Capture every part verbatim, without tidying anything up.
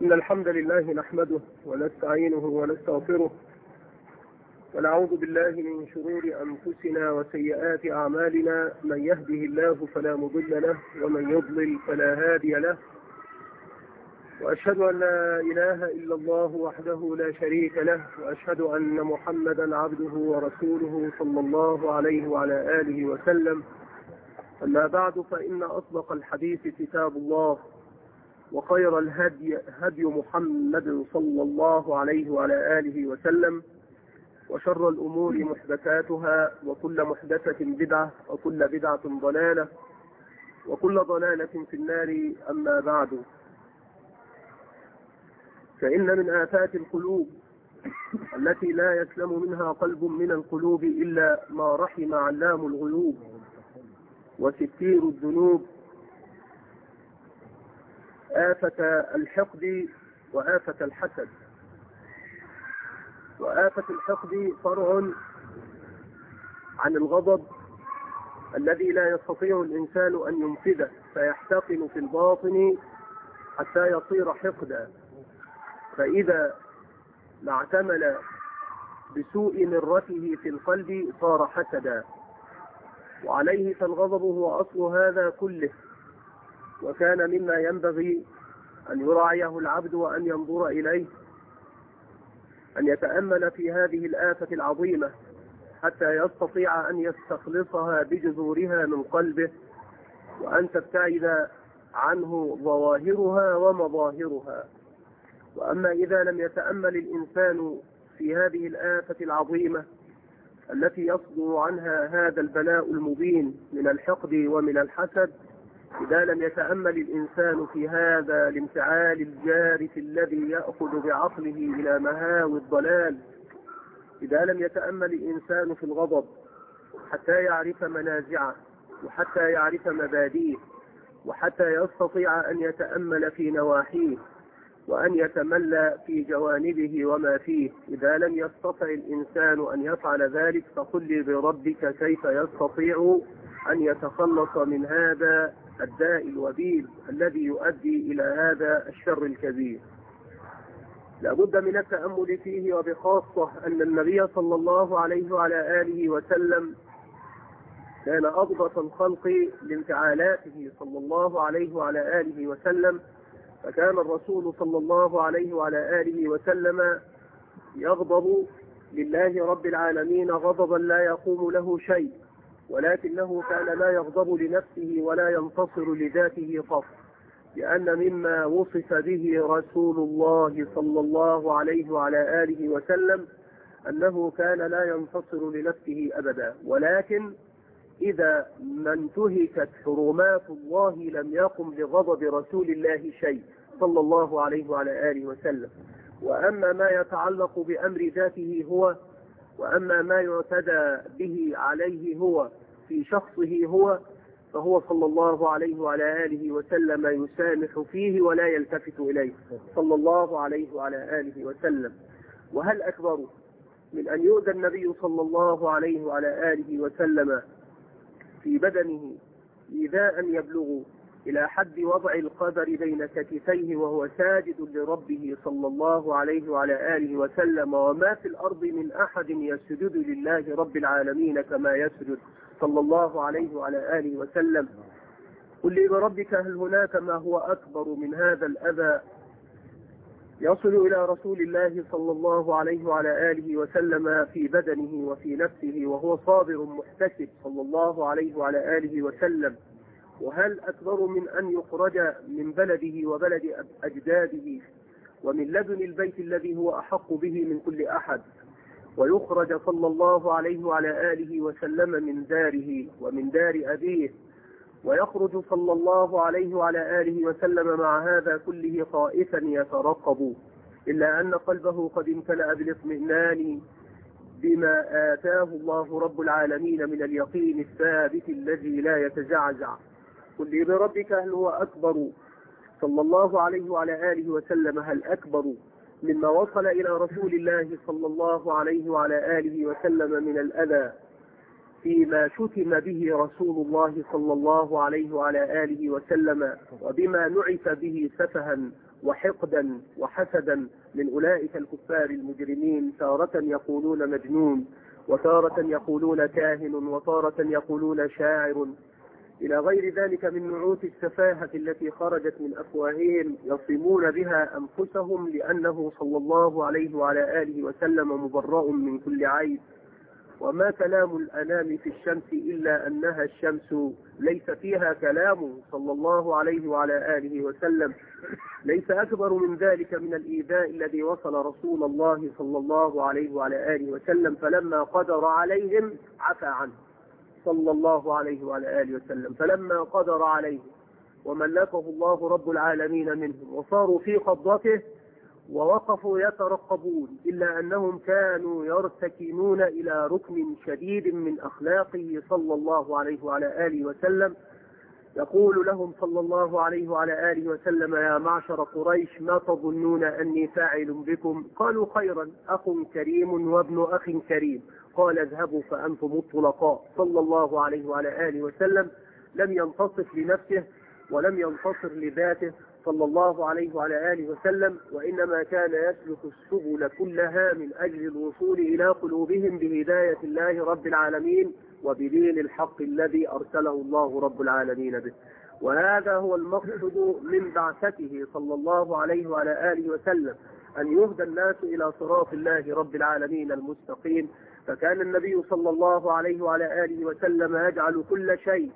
إن الحمد لله نحمده ونستعينه ونستغفره ونعوذ بالله من شرور أنفسنا وسيئات أعمالنا. من يهده الله فلا مضل له ومن يضلل فلا هادي له، وأشهد أن لا إله إلا الله وحده لا شريك له، وأشهد أن محمدا عبده ورسوله صلى الله عليه وعلى آله وسلم. أما بعد، فإن أصدق الحديث كتاب الله، وخير الهدي هدي محمد صلى الله عليه وعلى آله وسلم، وشر الأمور محدثاتها، وكل محدثة بدعة، وكل بدعة ضلالة، وكل ضلالة في النار. أما بعد، فإن من آفات القلوب التي لا يسلم منها قلب من القلوب إلا ما رحم علام الغيوب وستير الذنوب آفة الحقد وآفة الحسد. وآفة الحقد فرع عن الغضب الذي لا يستطيع الإنسان أن ينفذه، فيحتقن في الباطن حتى يصير حقدا، فإذا ما اعتمل بسوء مرته في القلب صار حسدا. وعليه فالغضب هو أصل هذا كله، وكان مما ينبغي أن يراعيه العبد وأن ينظر إليه، أن يتأمل في هذه الآفة العظيمة حتى يستطيع أن يستخلصها بجذورها من قلبه، وأن تبتعد عنه ظواهرها ومظاهرها. وأما إذا لم يتأمل الإنسان في هذه الآفة العظيمة التي يصدر عنها هذا البلاء المبين من الحقد ومن الحسد، إذا لم يتأمل الإنسان في هذا الانفعال الجارف الذي يأخذ بعقله إلى مهاوي الضلال، إذا لم يتأمل الإنسان في الغضب حتى يعرف منازعه، وحتى يعرف مبادئه، وحتى يستطيع أن يتأمل في نواحيه، وأن يتملى في جوانبه وما فيه، إذا لم يستطع الإنسان أن يفعل ذلك، فقل لي بربك كيف يستطيع أن يتخلص من هذا الداء الوبيل الذي يؤدي إلى هذا الشر الكبير. لابد من التأمل فيه، وبخاصة أن النبي صلى الله عليه وعلى آله وسلم كان أضبط الخلق لانفعالاته صلى الله عليه وعلى آله وسلم، فكان الرسول صلى الله عليه وعلى آله وسلم يغضب لله رب العالمين غضبا لا يقوم له شيء، ولكنه كان لا يغضب لنفسه ولا ينتصر لذاته قط، لأن مما وصف به رسول الله صلى الله عليه وعلى آله وسلم أنه كان لا ينتصر لنفسه أبدا، ولكن إذا ما انتهكت حرمات الله لم يقم لغضب رسول الله شيء صلى الله عليه وعلى آله وسلم. وأما ما يتعلق بأمر ذاته هو، وأما ما يعتدى به عليه هو في شخصه هو، فهو صلى الله عليه وعلى آله وسلم يسامح فيه ولا يلتفت إليه صلى الله عليه وعلى آله وسلم. وهل أكبر من أن يؤذى النبي صلى الله عليه وعلى آله وسلم في بدنه إيذاء يبلغ إلى حد وضع القدر بين كتفيه وهو ساجد لربه صلى الله عليه وعلى آله وسلم، وما في الأرض من أحد يسجد لله رب العالمين كما يسجد صلى الله عليه وعلى آله وسلم. قل لي بربك هل هناك ما هو أكبر من هذا الأذى يصل إلى رسول الله صلى الله عليه وعلى آله وسلم في بدنه وفي نفسه وهو صابر محتسب صلى الله عليه وعلى آله وسلم؟ وهل أكبر من أن يخرج من بلده وبلد أجداده ومن لدن البيت الذي هو أحق به من كل أحد، ويخرج صلى الله عليه وعلى آله وسلم من داره ومن دار أبيه، ويخرج صلى الله عليه وعلى آله وسلم مع هذا كله خائفا يترقب، إلا أن قلبه قد امتلأ بالاطمئنان بما آتاه الله رب العالمين من اليقين الثابت الذي لا يتزعزع. قل لي بربك هل هو أكبر صلى الله عليه وعلى آله وسلم، هل أكبر مما وصل إلى رسول الله صلى الله عليه وعلى آله وسلم من الأذى فيما شتم به رسول الله صلى الله عليه وعلى آله وسلم، وبما نعت به سفها وحقدا وحسدا من أولئك الكفار المجرمين، تارة يقولون مجنون، وتارة يقولون كاهن، وتارة يقولون شاعر، إلى غير ذلك من نعوت السفاهة التي خرجت من أفواههم يصمون بها أنفسهم، لأنه صلى الله عليه وعلى آله وسلم مبرأ من كل عيب. وما كلام الأنام في الشمس إلا أنها الشمس، ليس فيها كلام صلى الله عليه وعلى آله وسلم. ليس أكبر من ذلك من الإيذاء الذي وصل رسول الله صلى الله عليه وعلى آله وسلم، فلما قدر عليهم عفى عنه صلى الله عليه وعلى آله وسلم، فلما قدر عليه وملكه الله رب العالمين منهم وصاروا في قبضته ووقفوا يترقبون، إلا أنهم كانوا يرتكنون إلى ركن شديد من أخلاقه صلى الله عليه وعلى آله وسلم. يقول لهم صلى الله عليه وعلى آله وسلم: يا معشر قريش، ما تظنون أني فاعل بكم؟ قالوا: خيرا، أخ كريم وابن أخ كريم. قال: اذهبوا فأنتم الطلقاء. صلى الله عليه وعلى آله وسلم لم ينتصف لنفسه ولم ينتصر لذاته صلى الله عليه وعلى آله وسلم، وإنما كان يسلك السبل كلها من أجل الوصول إلى قلوبهم بهداية الله رب العالمين وبدين الحق الذي أرسله الله رب العالمين به. وهذا هو المقصد من بعثته صلى الله عليه وعلى آله وسلم، أن يهدى الناس إلى صراط الله رب العالمين المستقيم. فكان النبي صلى الله عليه وعلى آله وسلم يجعل كل شيء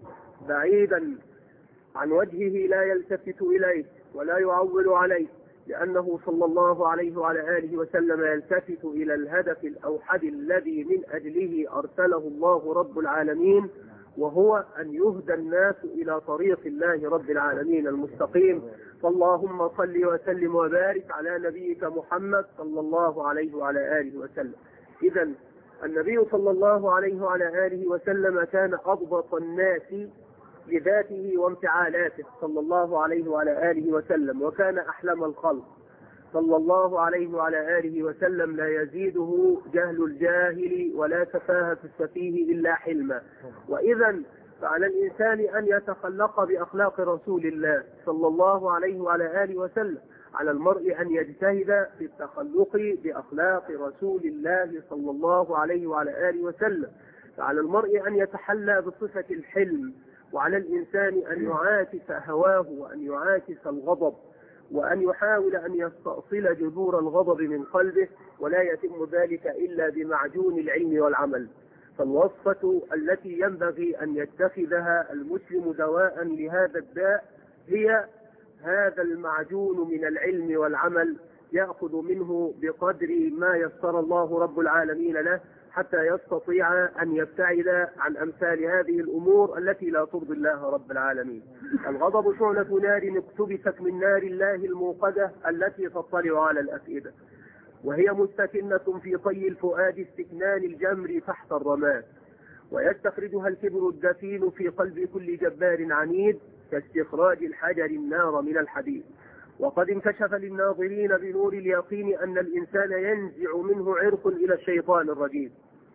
بعيدا عن وجهه لا يلتفت إليه ولا يعول عليه، لأنه صلى الله عليه وعلى آله وسلم يلتفت إلى الهدف الأوحد الذي من أجله أرسله الله رب العالمين، وهو أن يهدى الناس إلى طريق الله رب العالمين المستقيم. فاللهم صل وسلم وبارك على نبيك محمد صلى الله عليه وعلى آله وسلم. إذن النبي صلى الله عليه وعلى آله وسلم كان أضبط الناس لذاته وانفعالاته صلى الله عليه وعلى آله وسلم، وكان أحلم الخلق صلى الله عليه وعلى آله وسلم، لا يزيده جهل الجاهل ولا سفاهة السفيه إلا حلما. وإذا فعلى الإنسان أن يتخلق بأخلاق رسول الله صلى الله عليه وعلى آله وسلم، على المرء أن يجتهد في التخلق بأخلاق رسول الله صلى الله عليه وعلى آله وسلم، فعلى المرء أن يتحلى بصفة الحلم، وعلى الإنسان أن يعاكس هواه وأن يعاكس الغضب، وأن يحاول أن يستأصل جذور الغضب من قلبه، ولا يتم ذلك إلا بمعجون العلم والعمل. فالوصفة التي ينبغي أن يتخذها المسلم دواء لهذا الداء هي هذا المعجون من العلم والعمل، يأخذ منه بقدر ما يسر الله رب العالمين له، حتى يستطيع أن يبتعد عن أمثال هذه الأمور التي لا ترضي الله رب العالمين. الغضب شعلة نار اقتبست من نار الله الموقدة التي تطلع على الأفئدة، وهي مستكنة في طي الفؤاد استكنان الجمر تحت الرماد، ويستخرجها الكبر الدفين في قلب كل جبار عنيد، كاستخراج الحجر النار من الحديد. وقد انكشف للناظرين بنور اليقين أن الإنسان ينزع منه عرق إلى الشيطان الرجيم،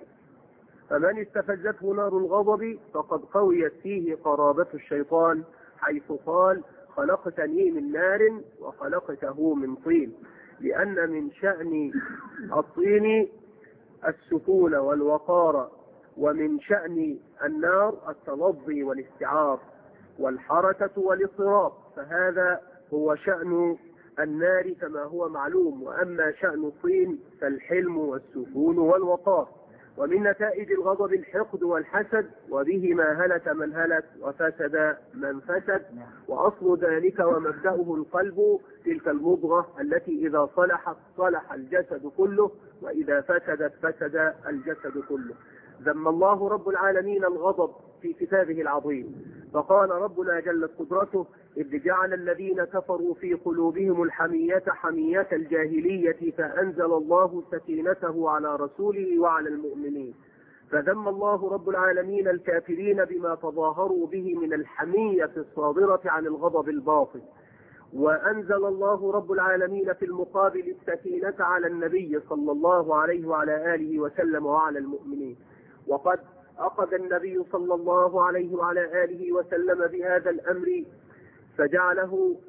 فمن استفزته نار الغضب فقد قويت فيه قرابة الشيطان، حيث قال: خلقتني من نار وخلقته من طين، لأن من شأن الطين السكون والوقار، ومن شأن النار التلظي والاستعار والحركة والاضطراب، فهذا هو شأن النار كما هو معلوم. وأما شأن الطين فالحلم والسكون والوقار. ومن نتائج الغضب الحقد والحسد، وبهما هلك من هلك وفسد من فسد، وأصل ذلك ومبدأه القلب، تلك المضغة التي إذا صلحت صلح الجسد كله، وإذا فسدت فسد الجسد كله. ذم الله رب العالمين الغضب في كتابه العظيم، فقال ربنا جلت قدرته: إذ جعل الذين كفروا في قلوبهم الحمية حمية الجاهلية فأنزل الله سكينته على رسوله وعلى المؤمنين. فذم الله رب العالمين الكافرين بما تظاهروا به من الحمية الصادرة عن الغضب الباطل، وأنزل الله رب العالمين في المقابل السكينة على النبي صلى الله عليه وعلى آله وسلم وعلى المؤمنين. وقد أخذ النبي صلى الله عليه وعلى آله وسلم بهذا الأمر فجعله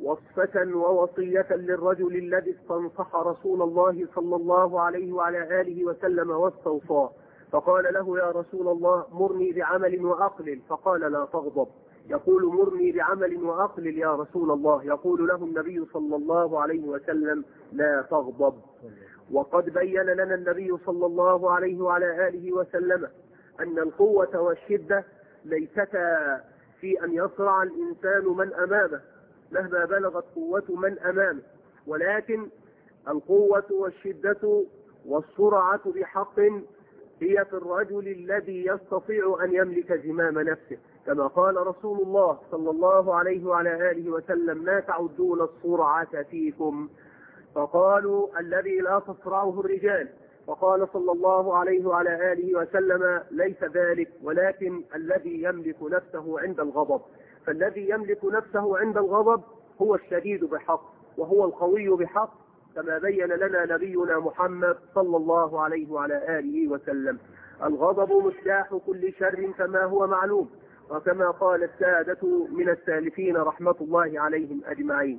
وصفة ووصية للرجل الذي استنصح رسول الله صلى الله عليه وعلى آله وسلم واستوصاه، فقال له: يا رسول الله مرني بعمل وأقلل، فقال: لا تغضب. يقول: مرني بعمل وأقلل يا رسول الله، يقول له النبي صلى الله عليه وسلم: لا تغضب. وقد بين لنا النبي صلى الله عليه وعلى آله وسلم أن القوة والشدة ليستا في أن يصرع الإنسان من أمامه مهما بلغت قوة من أمامه، ولكن القوة والشدة والسرعة بحق هي في الرجل الذي يستطيع أن يملك زمام نفسه، كما قال رسول الله صلى الله عليه وعلى آله وسلم: ما تعدون السرعة فيكم؟ فقالوا: الذي لا تصرعه الرجال. فقال صلى الله عليه وعلى آله وسلم: ليس ذلك، ولكن الذي يملك نفسه عند الغضب. فالذي يملك نفسه عند الغضب هو الشديد بحق، وهو القوي بحق، كما بين لنا نبينا محمد صلى الله عليه وعلى آله وسلم. الغضب مفتاح كل شر كما هو معلوم، وكما قال السادة من السالفين رحمة الله عليهم أجمعين.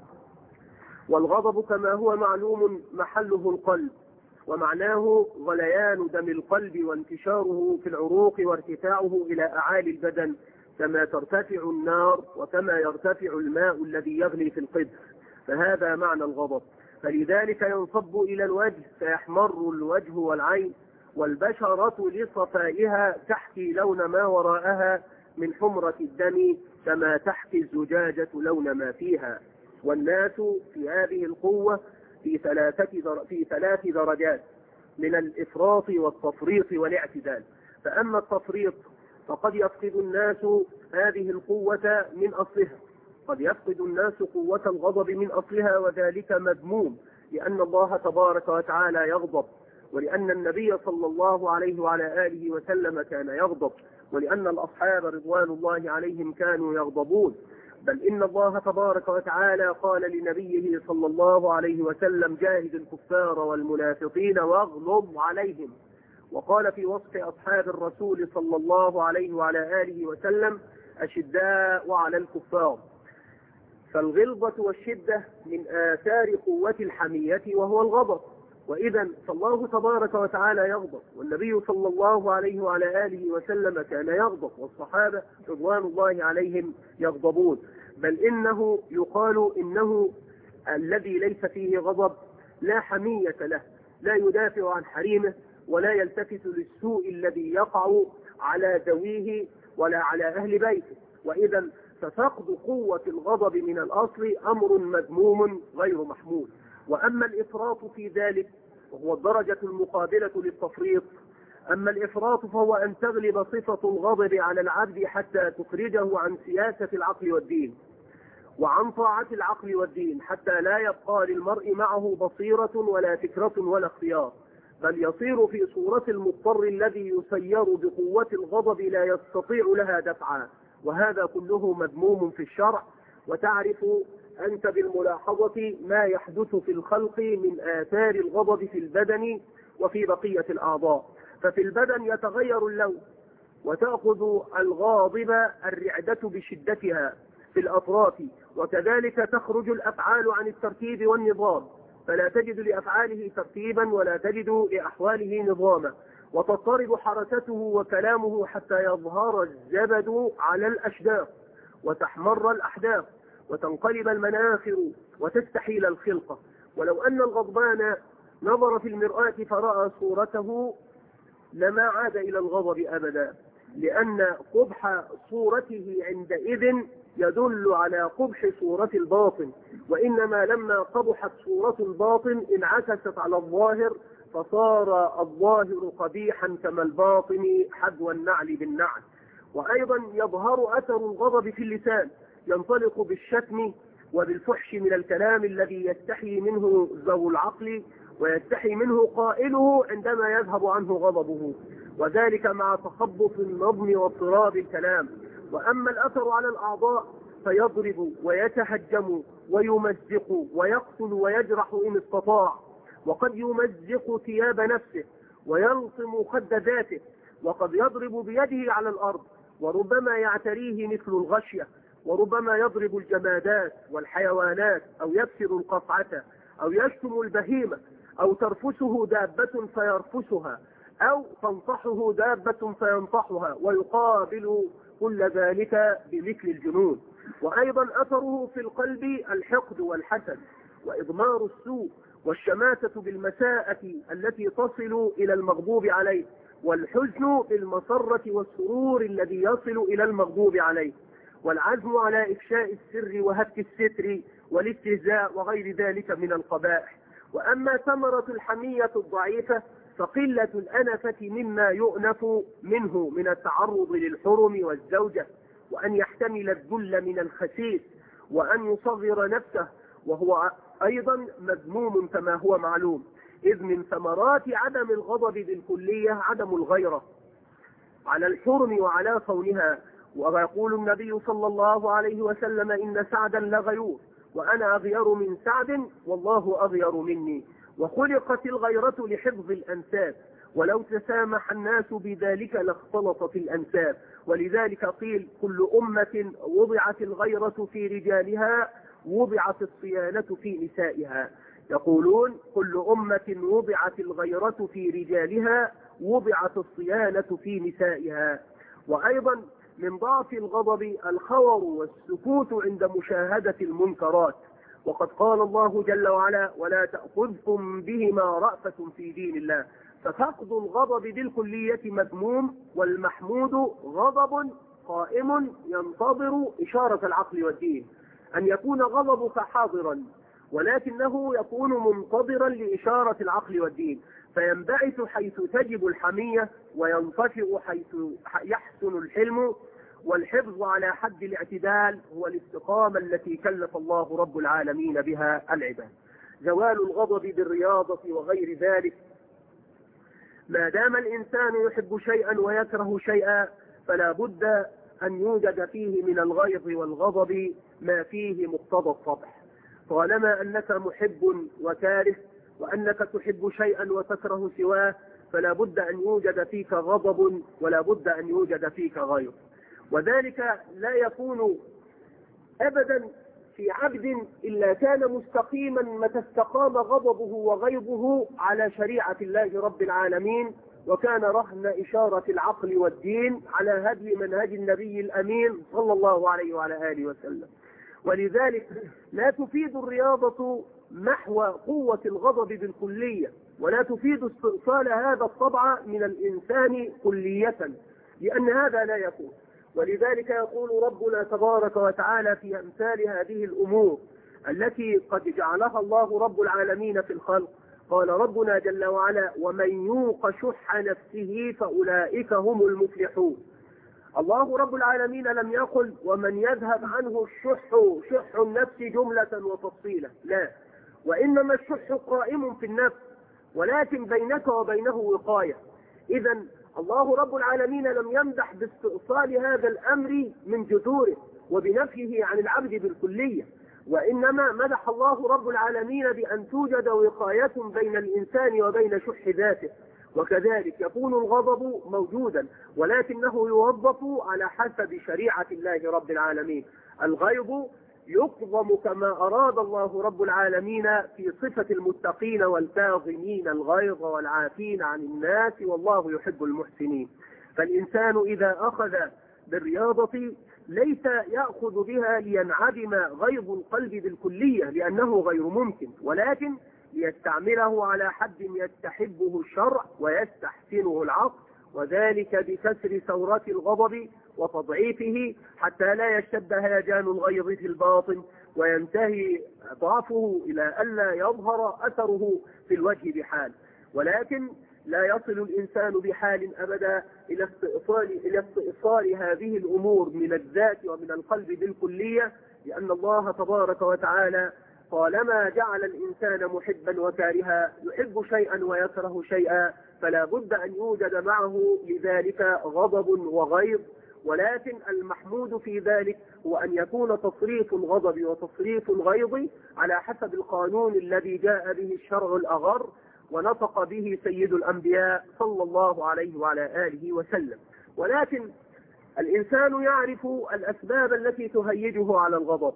والغضب كما هو معلوم محله القلب، ومعناه غليان دم القلب وانتشاره في العروق وارتفاعه إلى أعالي البدن، كما ترتفع النار وكما يرتفع الماء الذي يغلي في القدر، فهذا معنى الغضب. فلذلك ينصب إلى الوجه فيحمر الوجه والعين، والبشرة لصفائها تحكي لون ما وراءها من حمرة الدم، كما تحكي الزجاجة لون ما فيها. والناس في هذه القوة في ثلاثة في ثلاث درجات من الإفراط والتفريط والاعتدال. فأما التفريط فقد يفقد الناس هذه القوة من أصلها، قد يفقد الناس قوة الغضب من أصلها، وذلك مذموم، لأن الله تبارك وتعالى يغضب، ولأن النبي صلى الله عليه وعلى آله وسلم كان يغضب، ولأن الأصحاب رضوان الله عليهم كانوا يغضبون. بل إن الله تبارك وتعالى قال لنبيه صلى الله عليه وسلم: جاهد الكفار والمنافقين واغلظ عليهم. وقال في وصف أصحاب الرسول صلى الله عليه وعلى آله وسلم: أشداء على الكفار. فالغلظة والشدة من آثار قوة الحمية وهو الغضب. وإذا فالله تبارك وتعالى يغضب، والنبي صلى الله عليه وعلى آله وسلم كان يغضب، والصحابة رضوان الله عليهم يغضبون. بل إنه يقال إنه الذي ليس فيه غضب لا حمية له، لا يدافع عن حريمه، ولا يلتفت للسوء الذي يقع على ذويه ولا على أهل بيته. وإذا ففقد قوة الغضب من الأصل أمر مذموم غير محمود. وأما الإفراط في ذلك وهو الدرجة المقابلة للتفريط، أما الإفراط فهو أن تغلب صفة الغضب على العبد حتى تخرجه عن سياسة العقل والدين وعن طاعة العقل والدين، حتى لا يبقى للمرء معه بصيرة ولا فكرة ولا اختيار، بل يصير في صورة المضطر الذي يسير بقوة الغضب لا يستطيع لها دفعا. وهذا كله مذموم في الشرع. وتعرف أنت بالملاحظة ما يحدث في الخلق من آثار الغضب في البدن وفي بقية الأعضاء. ففي البدن يتغير اللون، وتأخذ الغاضب الرعدة بشدتها في الأطراف، وكذلك تخرج الأفعال عن الترتيب والنظام، فلا تجد لأفعاله ترتيبا ولا تجد لأحواله نظاما، وتضطرب حركته وكلامه حتى يظهر الزبد على الأشداق وتحمر الأحداق وتنقلب المناخر وتستحيل الخلقة. ولو أن الغضبان نظر في المرآة فرأى صورته لما عاد إلى الغضب أبدا، لأن قبح صورته عندئذ يدل على قبح صورة الباطن، وإنما لما قبحت صورة الباطن انعكست على الظاهر، فصار الظاهر قبيحا كما الباطن حذو النعل بالنعل. وأيضا يظهر أثر الغضب في اللسان، ينطلق بالشتم وبالفحش من الكلام الذي يستحي منه ذو العقل ويستحي منه قائله عندما يذهب عنه غضبه، وذلك مع تخبط النظم واضطراب الكلام. وأما الأثر على الأعضاء فيضرب ويتهجم ويمزق ويقتل ويجرح إن استطاع، وقد يمزق ثياب نفسه ويلطم خد ذاته، وقد يضرب بيده على الأرض، وربما يعتريه مثل الغشية، وربما يضرب الجمادات والحيوانات أو يكسر القطعة أو يشتم البهيمة أو ترفسه دابة فيرفسها أو تنطحه دابة فينطحها، ويقابل كل ذلك بمثل الجنون. وأيضا أثره في القلب الحقد والحسد وإضمار السوء والشماتة بالمساءة التي تصل إلى المغضوب عليه، والحزن بالمسرة والسرور الذي يصل إلى المغضوب عليه، والعزم على إفشاء السر وهتك الستر والاستهزاء وغير ذلك من القبائح. وأما ثمرة الحمية الضعيفة فقلة الأنفة مما يؤنف منه من التعرض للحرم والزوجة، وأن يحتمل الذل من الخسيس، وأن يصغر نفسه، وهو أيضا مذموم كما هو معلوم. إذ من ثمرات عدم الغضب بالكلية عدم الغيرة على الحرم وعلى صونها. ويقول النبي صلى الله عليه وسلم: إن سعدا لغيور وأنا أغير من سعد والله أغير مني. وخلقت الغيرة لحفظ الأنساب، ولو تسامح الناس بذلك لاختلطت الأنساب. ولذلك قيل: كل أمة وضعت الغيرة في رجالها وضعت الصيانة في نسائها. يقولون: كل أمة وضعت الغيرة في رجالها وضعت الصيانة في نسائها. وأيضا من ضعف الغضب الخور والسكوت عند مشاهدة المنكرات، وقد قال الله جل وعلا: ولا تأخذكم بهما رأفة في دين الله. ففقد الغضب بالكلية مذموم، والمحمود غضب قائم ينتظر إشارة العقل والدين، أن يكون غضبك حاضرا ولكنه يكون منتظرا لإشارة العقل والدين، فينبعث حيث تجب الحمية وينطفئ حيث يحسن الحلم. والحفظ على حد الاعتدال هو الاستقامة التي كلف الله رب العالمين بها العباد. زوال الغضب بالرياضة وغير ذلك. ما دام الإنسان يحب شيئا ويكره شيئا فلا بد أن يوجد فيه من الغيظ والغضب ما فيه مقتضى الطبع. طالما أنك محب وكاره، وأنك تحب شيئا وتكره سواه، فلا بد أن يوجد فيك غضب ولا بد أن يوجد فيك غيظ. وذلك لا يكون أبدا في عبد إلا كان مستقيما متى استقام غضبه وغيظه على شريعة الله رب العالمين، وكان رهن إشارة العقل والدين على هدي منهج النبي الأمين صلى الله عليه وعلى آله وسلم. ولذلك لا تفيد الرياضة محو قوة الغضب بالكلية، ولا تفيد استئصال هذا الطبع من الإنسان كلية، لأن هذا لا يكون. ولذلك يقول ربنا تبارك وتعالى في أمثال هذه الأمور التي قد جعلها الله رب العالمين في الخلق، قال ربنا جل وعلا: ومن يوق شح نفسه فأولئك هم المفلحون. الله رب العالمين لم يقل ومن يذهب عنه الشح شح النفس جملة وتفصيلا، لا، وإنما الشح قائم في النفس، ولكن بينك وبينه وقاية. إذن الله رب العالمين لم يمدح باستئصال هذا الأمر من جذوره وبنفيه عن العبد بالكلية، وإنما مدح الله رب العالمين بأن توجد وقاية بين الإنسان وبين شح ذاته. وكذلك يكون الغضب موجودا ولكنه يوظف على حسب شريعة الله رب العالمين. الغيظ يقضم كما أراد الله رب العالمين في صفة المتقين والكاظمين الغيظ والعافين عن الناس والله يحب المحسنين. فالإنسان إذا أخذ بالرياضة ليس يأخذ بها لينعدم غيظ القلب بالكلية لأنه غير ممكن، ولكن ليستعمله على حد يستحبه الشرع ويستحسنه العقل، وذلك بكسر ثورات الغضب وتضعيفه حتى لا يشتد هيجان الغيظ في الباطن وينتهي ضعفه إلى ألا يظهر أثره في الوجه بحال. ولكن لا يصل الإنسان بحال أبدا إلى استئصال, إلى استئصال هذه الأمور من الذات ومن القلب بالكلية، لأن الله تبارك وتعالى طالما جعل الإنسان محبا وكارها، يحب شيئا ويكره شيئا، فلا بد أن يوجد معه لذلك غضب وغيظ. ولكن المحمود في ذلك هو أن يكون تصريف الغضب وتصريف الغيظ على حسب القانون الذي جاء به الشرع الأغر ونطق به سيد الأنبياء صلى الله عليه وعلى آله وسلم. ولكن الإنسان يعرف الأسباب التي تهيجه على الغضب،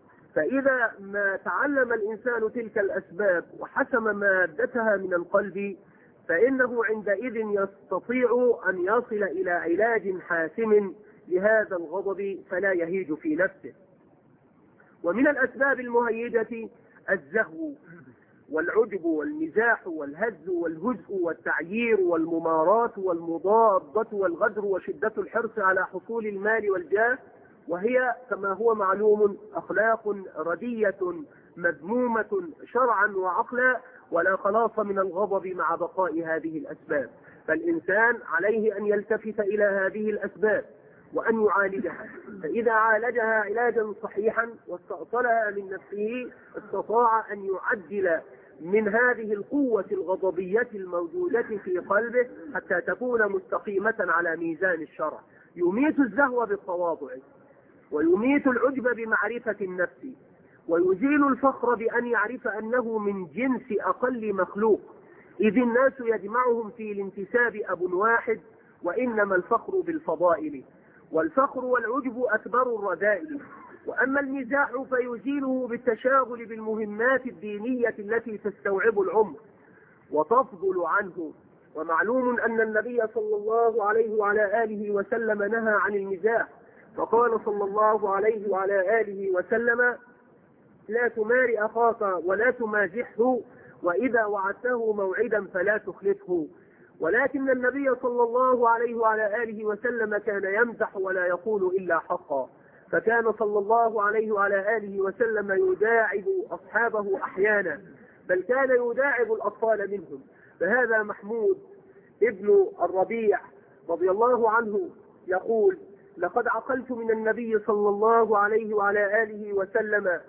فإذا ما تعلم الإنسان تلك الأسباب وحسم مادتها من القلب فإنه عندئذ يستطيع أن يصل إلى علاج حاسم لهذا الغضب فلا يهيج في نفسه. ومن الأسباب المهيجة الزهو والعجب والمزاح والهز والهزء والتعيير والممارات والمضادة والغدر وشدة الحرص على حصول المال والجاه، وهي كما هو معلوم أخلاق ردية مذمومة شرعا وعقلا، ولا خلاص من الغضب مع بقاء هذه الأسباب. فالإنسان عليه أن يلتفت إلى هذه الأسباب وأن يعالجها، فإذا عالجها علاجا صحيحا واستأصلها من نفسه استطاع أن يعدل من هذه القوة الغضبية الموجودة في قلبه حتى تكون مستقيمة على ميزان الشرع. يميت الزهو بالتواضع، ويميت العجب بمعرفة النفس، ويزيل الفخر بأن يعرف أنه من جنس أقل مخلوق، إذ الناس يجمعهم في الانتساب أب واحد، وإنما الفخر بالفضائل، والفخر والعجب أكبر الرذائل. وأما المزاح فيزيله بالتشاغل بالمهمات الدينية التي تستوعب العمر وتفضل عنه. ومعلوم أن النبي صلى الله عليه وعلى آله وسلم نهى عن المزاح، فقال صلى الله عليه وعلى آله وسلم: لا تماري أخاك ولا تمازحه، وإذا وعدته موعدا فلا تخلفه. ولكن النبي صلى الله عليه وعلى آله وسلم كان يمزح ولا يقول إلا حقا، فكان صلى الله عليه وعلى آله وسلم يداعب أصحابه أحيانا، بل كان يداعب الأطفال منهم. فهذا محمود ابن الربيع رضي الله عنه يقول: لقد عقلت من النبي صلى الله عليه وعلى آله وسلم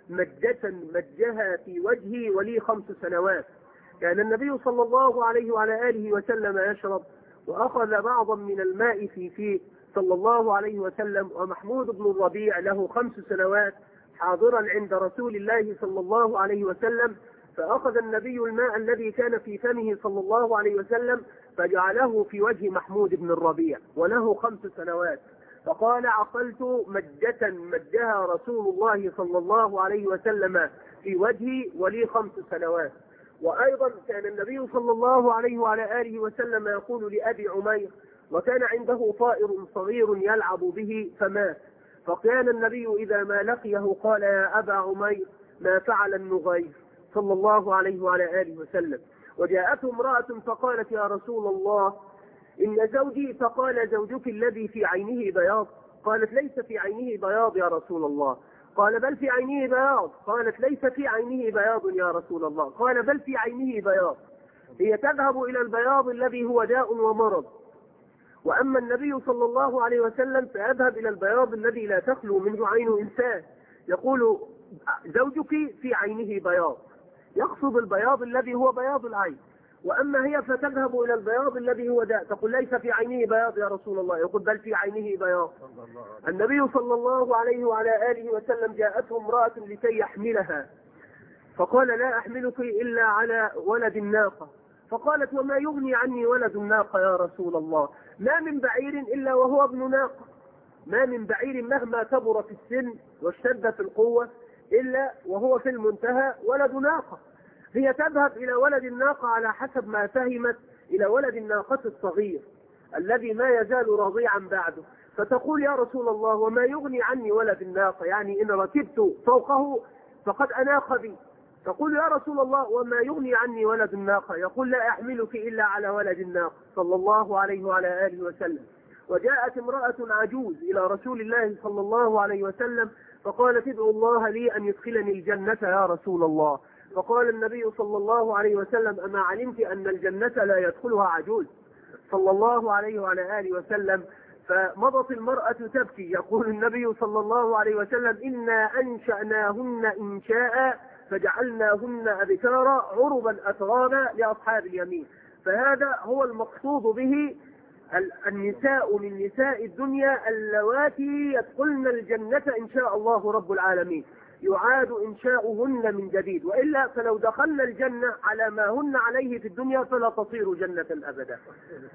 مجة مجها في وجهي ولي خمس سنوات. كان النبي صلى الله عليه وعلى آله وسلم يشرب وأخذ بعضا من الماء في فيه صلى الله عليه وسلم، ومحمود بن الربيع له خمس سنوات حاضرا عند رسول الله صلى الله عليه وسلم، فأخذ النبي الماء الذي كان في فمه صلى الله عليه وسلم فجعله في وجه محمود بن الربيع وله خمس سنوات، فقال: عقلت مجة مجها رسول الله صلى الله عليه وسلم في وجهي ولي خمس سنوات. وأيضا كان النبي صلى الله عليه وعلى آله وسلم يقول لأبي عمير، وكان عنده طائر صغير يلعب به فمات، فكان النبي إذا ما لقيه قال: يا أبا عمير ما فعل النغير، صلى الله عليه وعلى آله وسلم. وجاءته امرأة فقالت: يا رسول الله إن زوجي، فقال: زوجك الذي في عينه بياض؟ قالت: ليس في عينه بياض يا رسول الله. قال: بل في عينه بياض. قالت: ليس في عينه بياض يا رسول الله. قال: بل في عينه بياض. هي تذهب إلى البياض الذي هو داء ومرض، وأما النبي صلى الله عليه وسلم فيذهب إلى البياض الذي لا تخلو منه عين إنسان. يقول: زوجك في عينه بياض، يقصد البياض الذي هو بياض العين. وأما هي فتذهب إلى البياض الذي هو داء، تقول: ليس في عينه بياض يا رسول الله. يقول: بل في عينه بياض. النبي صلى الله عليه وعلى آله وسلم جاءته امرأة لكي يحملها، فقال: لا أحملك إلا على ولد الناقة. فقالت: وما يغني عني ولد الناقة يا رسول الله؟ ما من بعير إلا وهو ابن ناقة، ما من بعير مهما كبر في السن واشتد في القوة إلا وهو في المنتهى ولد ناقة. هي تذهب إلى ولد الناقة على حسب ما فهمت إلى ولد الناقة الصغير الذي ما يزال رضيعا بعده، فتقول: يا رسول الله وما يغني عني ولد الناقة، يعني إن ركبت فوقه فقد أناق بي. تقول: يا رسول الله وما يغني عني ولد الناقة؟ يقول: لا أحملك إلا على ولد الناقة، صلى الله عليه وعلى آله وسلم. وجاءت امرأة عجوز إلى رسول الله صلى الله عليه وسلم فقالت: ادعو الله لي أن يدخلني الجنة يا رسول الله. فقال النبي صلى الله عليه وسلم: أما علمت أن الجنة لا يدخلها عجوز، صلى الله عليه وعلى آله وسلم. فمضت المرأة تبكي، يقول النبي صلى الله عليه وسلم: إنا أنشأناهن إنشاء فجعلناهن أبكارا عربا أترابا لأصحاب اليمين. فهذا هو المقصود به النساء من نساء الدنيا اللواتي يدخلن الجنة إن شاء الله رب العالمين، يعاد إنشاؤهن من جديد، وإلا فلو دخلن الجنة على ما هن عليه في الدنيا فلا تصير جنة أبدا.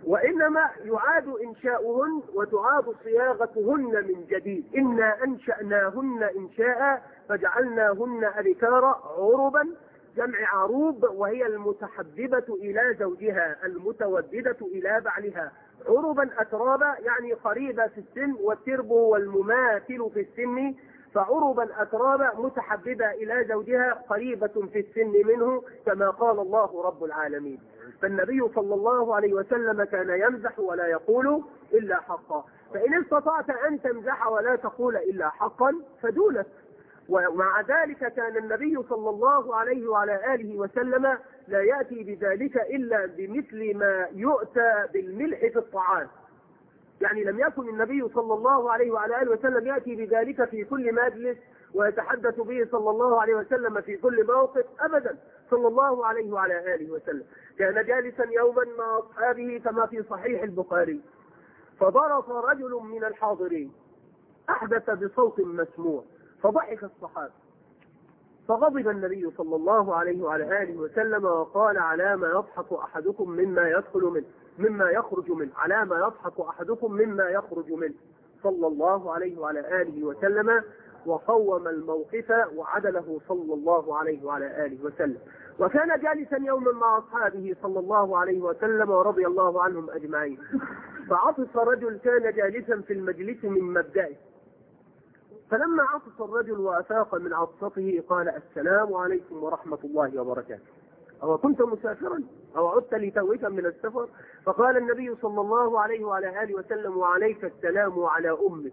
وإنما يعاد إنشاؤهن وتعاد صياغتهن من جديد. إنا أنشأناهن إنشاء فجعلناهن أبكارا عربا، جمع عروب، وهي المتحببة إلى زوجها المتوددة إلى بعلها. عربا أترابا يعني قريبة في السن، والترب والمماثل في السن، فعربا أترابا متحببة إلى زوجها قريبة في السن منه، كما قال الله رب العالمين. فالنبي صلى الله عليه وسلم كان يمزح ولا يقول إلا حقا. فإن استطعت أن تمزح ولا تقول إلا حقا فدونك. ومع ذلك كان النبي صلى الله عليه وعلى آله وسلم لا يأتي بذلك إلا بمثل ما يؤتى بالملح في الطعام. يعني لم يكن النبي صلى الله عليه وعلى آله وسلم يأتي بذلك في كل مجلس ويتحدث به صلى الله عليه وسلم في كل موقف أبدا، صلى الله عليه وعلى آله وسلم. كان جالسا يوما مع أصحابه كما في صحيح البخاري، فضرب رجل من الحاضرين، أحدث بصوت مسموع، فضحك الصحابة، فغضب النبي صلى الله عليه وعلى آله وسلم وقال: على ما يضحك أحدكم مما يدخل منه مما يخرج منه على ما يضحك أحدكم مما يخرج منه، صلى الله عليه وعلى آله وسلم، وقوم الموقف وعدله صلى الله عليه وعلى آله وسلم. وكان جالسا يوما مع أصحابه صلى الله عليه وسلم ورضي الله عنهم أجمعين، فعطس رجل كان جالسا في المجلس من مبدئه، فلما عطس الرجل وأفاق من عطسته قال: السلام عليكم ورحمة الله وبركاته. أو كنت مسافرا أو عدت لتوك من السفر؟ فقال النبي صلى الله عليه وعلى آله وسلم: وعليك السلام وعلى أمك،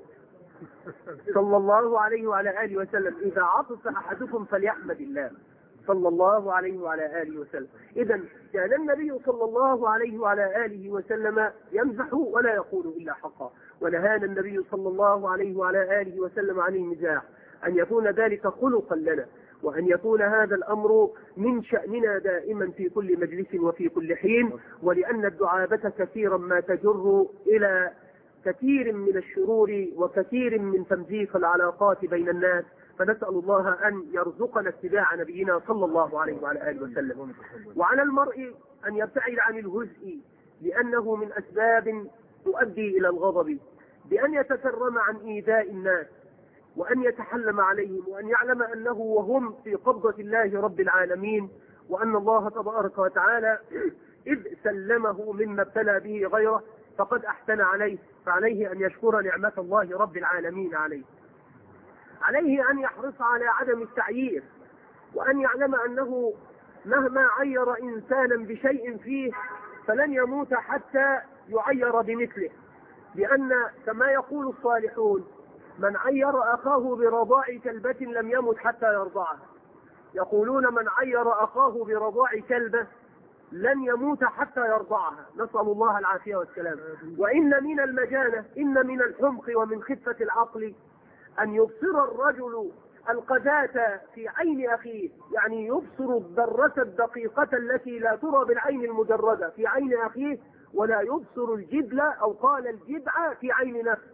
صلى الله عليه وعلى آله وسلم. إذا عطس أحدكم فليحمد الله، صلى الله عليه وعلى آله وسلم. إذا كان النبي صلى الله عليه وعلى آله وسلم يمزح ولا يقول إلا حقا. ونهانا النبي صلى الله عليه وعلى آله وسلم عن المزاح، أن يكون ذلك خلقا لنا، وأن يكون هذا الأمر من شأننا دائما في كل مجلس وفي كل حين، ولأن الدعابة كثيرا ما تجر إلى كثير من الشرور وكثير من تمزيق العلاقات بين الناس. فنسأل الله أن يرزقنا اتباع نبينا صلى الله عليه وعلى آله وسلم. وعلى المرء أن يبتعد عن الهزء، لأنه من أسباب تؤدي إلى الغضب، بأن يتكرم عن إيذاء الناس، وأن يتحلم عليهم، وأن يعلم أنه وهم في قبضة الله رب العالمين، وأن الله تبارك وتعالى إذ سلمه مما ابتلى به غيره فقد أحسن عليه، فعليه أن يشكر نعمة الله رب العالمين عليه. عليه أن يحرص على عدم التعيير، وأن يعلم أنه مهما عير إنسانا بشيء فيه فلن يموت حتى يعير بمثله، لأن كما يقول الصالحون: من عير أخاه برضاع كلبة لم يمت حتى يرضعه. يقولون: من عير أخاه برضاع كلبة لن يموت حتى يرضعها، نسأل الله العافية والسلام. وإن من المجانة، إن من الحمق ومن خفة العقل أن يبصر الرجل القذاة في عين أخيه، يعني يبصر الذرة الدقيقة التي لا ترى بالعين المجردة في عين أخيه، ولا يبصر الجبل أو قال الجدع في عين نفسه.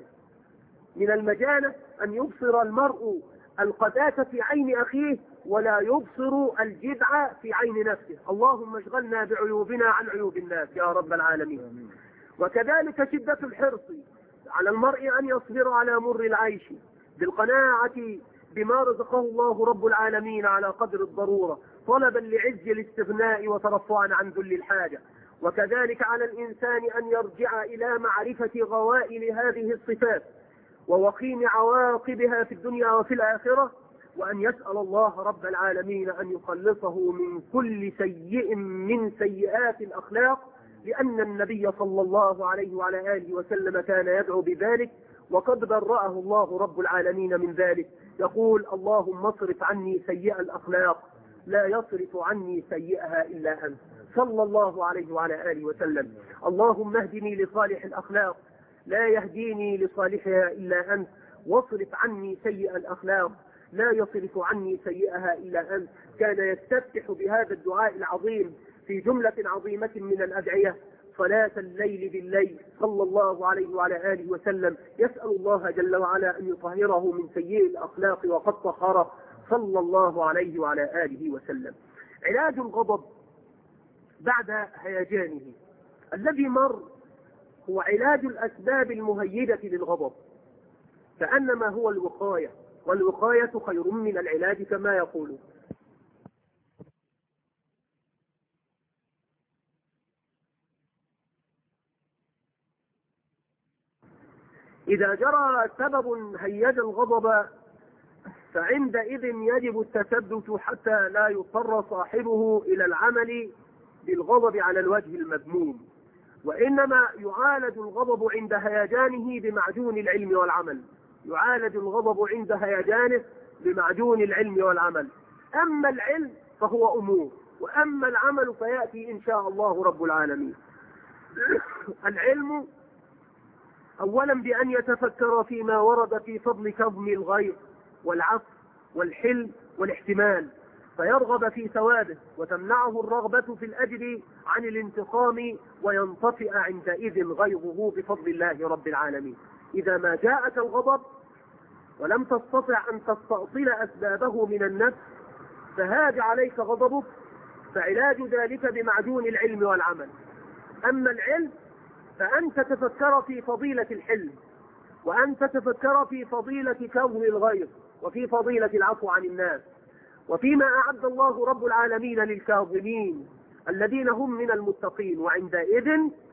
من المجانة أن يبصر المرء القذاة في عين أخيه ولا يبصر الجدع في عين نفسه. اللهم اشغلنا بعيوبنا عن عيوب الناس يا رب العالمين. وكذلك شدة الحرص على المرء أن يصبر على مر العيش بالقناعة بما رزقه الله رب العالمين على قدر الضرورة، طلبا لعز الاستغناء وترفعا عن ذل الحاجة. وكذلك على الإنسان أن يرجع إلى معرفة غوائل هذه الصفات ووخيم عواقبها في الدنيا وفي الآخرة، وأن يسأل الله رب العالمين أن يخلصه من كل سيء من سيئات الأخلاق، لأن النبي صلى الله عليه وعلى آله وسلم كان يدعو بذلك، وقد برأه الله رب العالمين من ذلك. يقول: اللهم اصرف عني سيئ الأخلاق لا يصرف عني سيئها إلا أنت، صلى الله عليه وعلى آله وسلم. اللهم اهدني لصالح الأخلاق لا يهديني لصالحها إلا أنت، واصرف عني سيئ الأخلاق لا يصرف عني سيئها إلا أنت. كان يستفتح بهذا الدعاء العظيم في جملة عظيمة من الأدعية صلاة الليل بالليل، صلى الله عليه وعلى آله وسلم، يسأل الله جل وعلا أن يطهره من سيئ الأخلاق وقد طهره، صلى الله عليه وعلى آله وسلم. علاج الغضب بعد هيجانه الذي مر هو علاج الأسباب المهيجة للغضب، كأنما هو الوقاية، والوقاية خير من العلاج كما يقولون. إذا جرى سبب هيج الغضب فعندئذ يجب التثبت حتى لا يضطر صاحبه إلى العمل بالغضب على الوجه المذموم، وإنما يعالج الغضب عند هيجانه بمعجون العلم والعمل، يعالج الغضب عند هيجانه بمعجون العلم والعمل. أما العلم فهو أمور، وأما العمل فيأتي إن شاء الله رب العالمين. العلم أولا بأن يتفكر فيما ورد في فضل كظم الغيظ والعفو والحلم والاحتمال، فيرغب في ثوابه، وتمنعه الرغبة في الأجر عن الانتقام، وينطفئ عندئذ غيظه بفضل الله رب العالمين. إذا ما جاءك الغضب ولم تستطع أن تستأصل أسبابه من النفس فهاج عليك غضبك، فعلاج ذلك بمعجون العلم والعمل. أما العلم فأن تتفكر في فضيلة الحلم، وأن تتفكر في فضيلة كظم الغيظ، وفي فضيلة العفو عن الناس، وفيما أعد الله رب العالمين للكاظمين الذين هم من المتقين، وعندئذ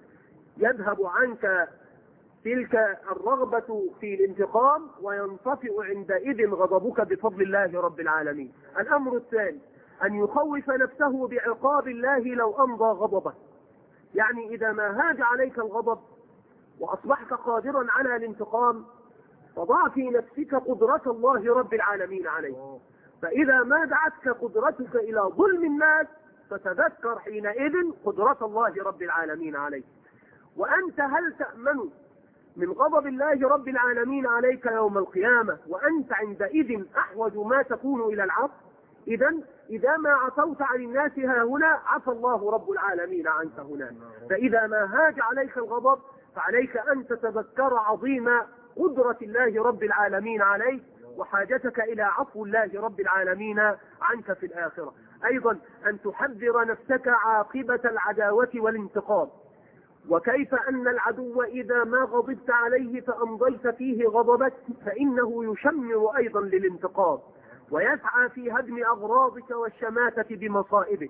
يذهب عنك تلك الرغبة في الانتقام، وينطفئ عندئذ غضبك بفضل الله رب العالمين. الأمر الثاني أن يخوف نفسه بعقاب الله لو أمضى غضبه، يعني إذا ما هاج عليك الغضب وأصبحت قادرا على الانتقام فضع في نفسك قدرة الله رب العالمين عليك، فإذا ما دعتك قدرتك إلى ظلم الناس فتذكر حينئذ قدرة الله رب العالمين عليك. وأنت هل تأمن من غضب الله رب العالمين عليك يوم القيامة وأنت عندئذ أحوج ما تكون إلى العفو؟ إذا إذا ما عفوت عن الناس ها هنا عفى الله رب العالمين عنك هناك. فإذا ما هاج عليك الغضب فعليك أن تتذكر عظيم قدرة الله رب العالمين عليك، وحاجتك إلى عفو الله رب العالمين عنك في الآخرة. أيضا أن تحذر نفسك عاقبة العداوة والانتقام، وكيف أن العدو إذا ما غضبت عليه فأمضيت فيه غضبك فإنه يشمر أيضا للانتقام، ويسعى في هدم أغراضك والشماتة بمصائبك.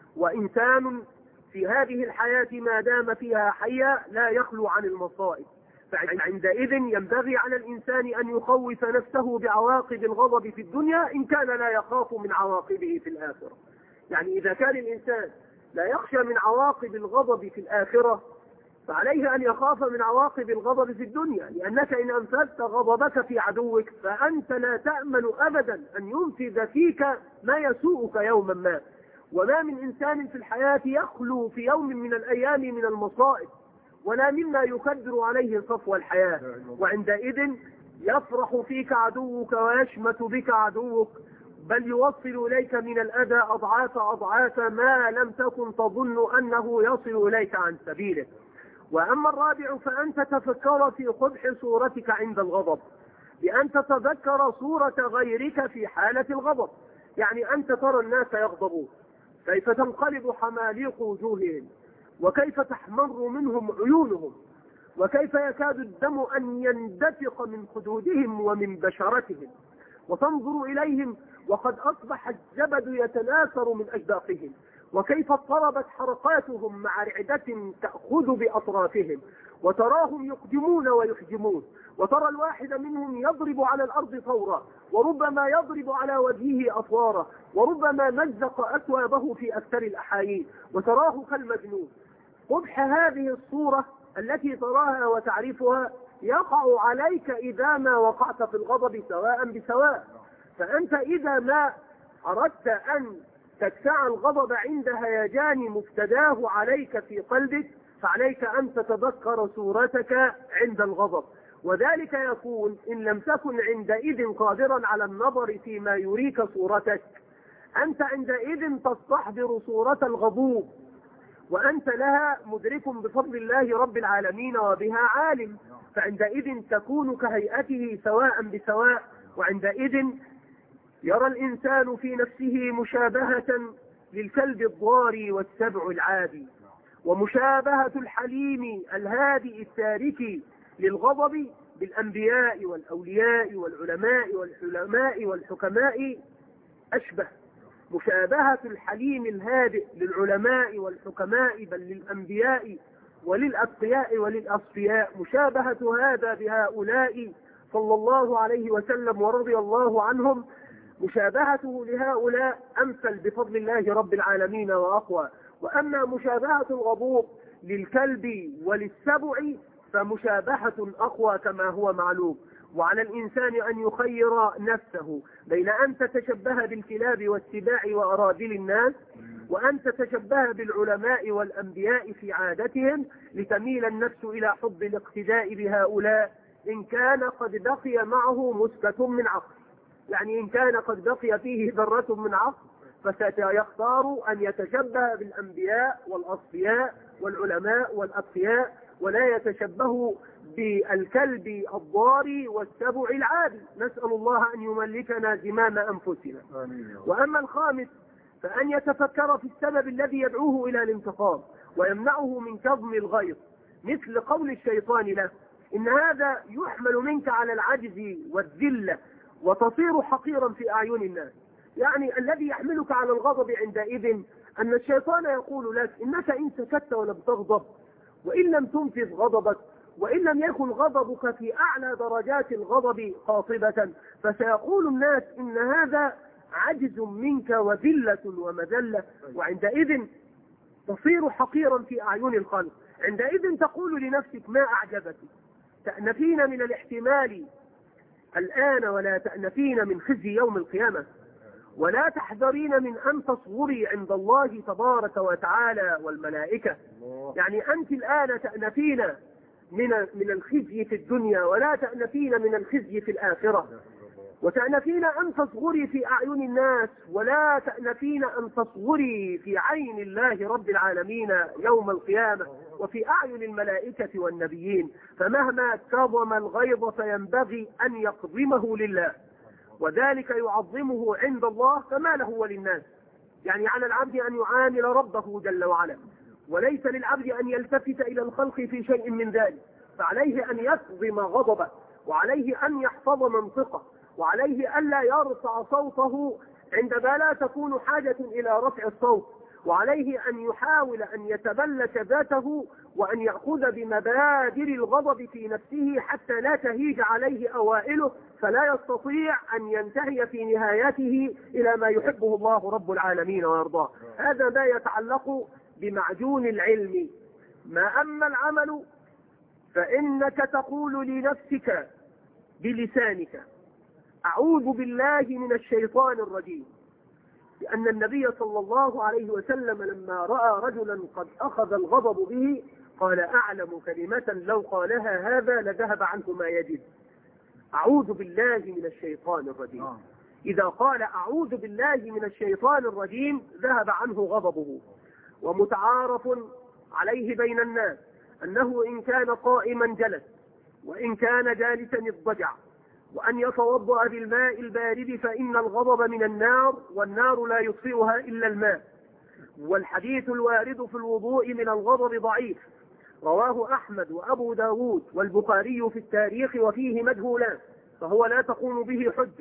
وإنسان في هذه الحياة ما دام فيها حيا لا يخلو عن المصائب، فعندئذ ينبغي على الإنسان أن يخوف نفسه بعواقب الغضب في الدنيا إن كان لا يخاف من عواقبه في الآخرة. يعني إذا كان الإنسان لا يخشى من عواقب الغضب في الآخرة فعليه أن يخاف من عواقب الغضب في الدنيا، لأنك إن أنفذت غضبك في عدوك فأنت لا تأمن أبدا أن ينفذ فيك ما يسوءك يوما ما. وما من إنسان في الحياة يخلو في يوم من الأيام من المصائب ولا مما يكدر عليه صفو الحياة، وعندئذ يفرح فيك عدوك ويشمت بك عدوك، بل يوصل إليك من الأذى أضعاف أضعاف ما لم تكن تظن أنه يصل إليك عن سبيله. وأما الرابع فأن تتفكر في قبح صورتك عند الغضب، بأن تتذكر صورة غيرك في حالة الغضب. يعني أنت ترى الناس يغضبون كيف تنقلب حماليق وجوههم، وكيف تحمر منهم عيونهم، وكيف يكاد الدم أن يندفق من خدودهم ومن بشرتهم، وتنظر إليهم وقد أصبح الزبد يتناثر من أجداقهم، وكيف اضطربت حركاتهم مع رعدة تأخذ بأطرافهم، وتراهم يقدمون ويحجمون، وترى الواحد منهم يضرب على الأرض طورا، وربما يضرب على وجهه أطوارا، وربما مزق أثوابه في أكثر الأحايين، وتراه كالمجنون. قبح هذه الصورة التي تراها وتعرفها يقع عليك إذا ما وقعت في الغضب سواء بسواء. فأنت إذا ما أردت أن تدفع الغضب عند هيجان مفتداه عليك في قلبك فعليك أن تتذكر صورتك عند الغضب، وذلك يكون إن لم تكن عندئذ قادرا على النظر فيما يريك صورتك، أنت عندئذ تستحضر صورة الغضوب وأنت لها مدرك بفضل الله رب العالمين وبها عالم، فعندئذ تكون كهيئته سواء بسواء. وعندئذ يرى الإنسان في نفسه مشابهة للكلب الضاري والسبع العادي، ومشابهة الحليم الهادئ التارك للغضب بالأنبياء والأولياء والعلماء والحلماء والحكماء أشبه. مشابهة الحليم الهادئ للعلماء والحكماء بل للأنبياء وللأتقياء وللأصفياء، مشابهة هذا بهؤلاء صلى الله عليه وسلم ورضي الله عنهم، مشابهته لهؤلاء أمثل بفضل الله رب العالمين وأقوى. وأما مشابهة الغضوب للكلب وللسبع فمشابهة أقوى كما هو معلوم. وعلى الإنسان أن يخير نفسه بين أن تتشبه بالكلاب والسباع وأراذل الناس، وأن تتشبه بالعلماء والأنبياء في عادتهم، لتميل النفس إلى حب الاقتداء بهؤلاء إن كان قد بقي معه مسكة من عقل. يعني إن كان قد بقي فيه ذرة من عقل فسيختار أن يتشبه بالأنبياء والأصفياء والعلماء والأتقياء، ولا يتشبه بالكلب الضاري والسبع العادي. نسأل الله أن يملكنا زمام أنفسنا. وأما الخامس فأن يتفكر في السبب الذي يدعوه إلى الانتقام ويمنعه من كظم الغيظ، مثل قول الشيطان له: إن هذا يحمل منك على العجز والذلة وتصير حقيرا في أعين الناس. يعني الذي يحملك على الغضب عندئذ أن الشيطان يقول لك: إنك إن سكت ولم تغضب وإن لم تنفذ غضبك وإن لم يكن غضبك في أعلى درجات الغضب قاطبة فسيقول الناس إن هذا عجز منك وذلة ومذلة، وعندئذ تصير حقيرا في أعين الخلق. عندئذ تقول لنفسك: ما أعجبك، تأنفين من الاحتمال الآن ولا تأنفين من خزي يوم القيامة، ولا تحذرين من أن تصغري عند الله تبارك وتعالى والملائكة. يعني أنت الآن تأنفين من من الخزي في الدنيا ولا تأنفين من الخزي في الآخرة، وتأنفين أن تصغري في أعين الناس ولا تأنفين أن تصغري في عين الله رب العالمين يوم القيامة وفي أعين الملائكة والنبيين. فمهما كظم الغيظ فينبغي أن يقضمه لله، وذلك يعظمه عند الله فما له وللناس. يعني على العبد أن يعامل ربه جل وعلا، وليس للعبد أن يلتفت إلى الخلق في شيء من ذلك. فعليه أن يكظم غضبه، وعليه أن يحفظ منطقه، وعليه ألا يرفع صوته عندما لا تكون حاجة إلى رفع الصوت، وعليه أن يحاول أن يتبلك ذاته وأن يأخذ بمبادر الغضب في نفسه حتى لا تهيج عليه أوائله فلا يستطيع أن ينتهي في نهايته إلى ما يحبه الله رب العالمين ويرضاه. هذا ما يتعلق بمعجون العلم. ما أما العمل فإنك تقول لنفسك بلسانك: أعوذ بالله من الشيطان الرجيم. لأن النبي صلى الله عليه وسلم لما رأى رجلا قد أخذ الغضب به قال: أعلم كلمة لو قالها هذا لذهب عنه ما يجد. أعوذ بالله من الشيطان الرجيم. إذا قال أعوذ بالله من الشيطان الرجيم ذهب عنه غضبه. ومتعارف عليه بين الناس أنه إن كان قائما جلس، وإن كان جالسا اضطجع، وأن يتوضأ بالماء البارد فإن الغضب من النار والنار لا يطفئها إلا الماء. والحديث الوارد في الوضوء من الغضب ضعيف، رواه أحمد وأبو داود والبخاري في التاريخ وفيه مجهولان، فهو لا تقوم به حجة.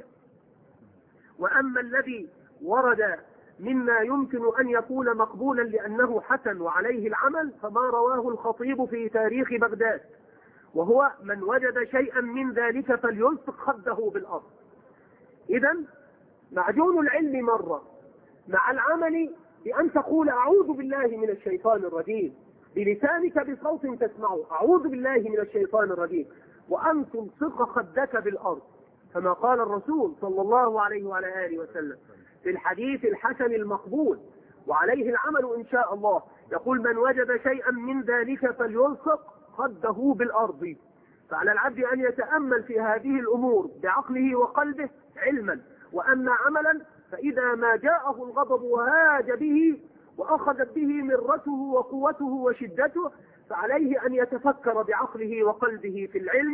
وأما الذي ورد مما يمكن أن يكون مقبولا لأنه حسن وعليه العمل فما رواه الخطيب في تاريخ بغداد، وهو: من وجد شيئا من ذلك فليلصق خده بالأرض. إذن معجون العلم مرة مع العمل بأن تقول أعوذ بالله من الشيطان الرجيم بلسانك بصوت تسمعه، أعوذ بالله من الشيطان الرجيم، وأن تلصق خدك بالأرض، كما قال الرسول صلى الله عليه وعلى آله وسلم في الحديث الحسن المقبول وعليه العمل إن شاء الله، يقول: من وجد شيئا من ذلك فليلصق خده بالأرض. فعلى العبد أن يتأمل في هذه الأمور بعقله وقلبه علما. وأما عملا فإذا ما جاءه الغضب وهاج به وأخذت به مرته وقوته وشدته فعليه أن يتفكر بعقله وقلبه في العلم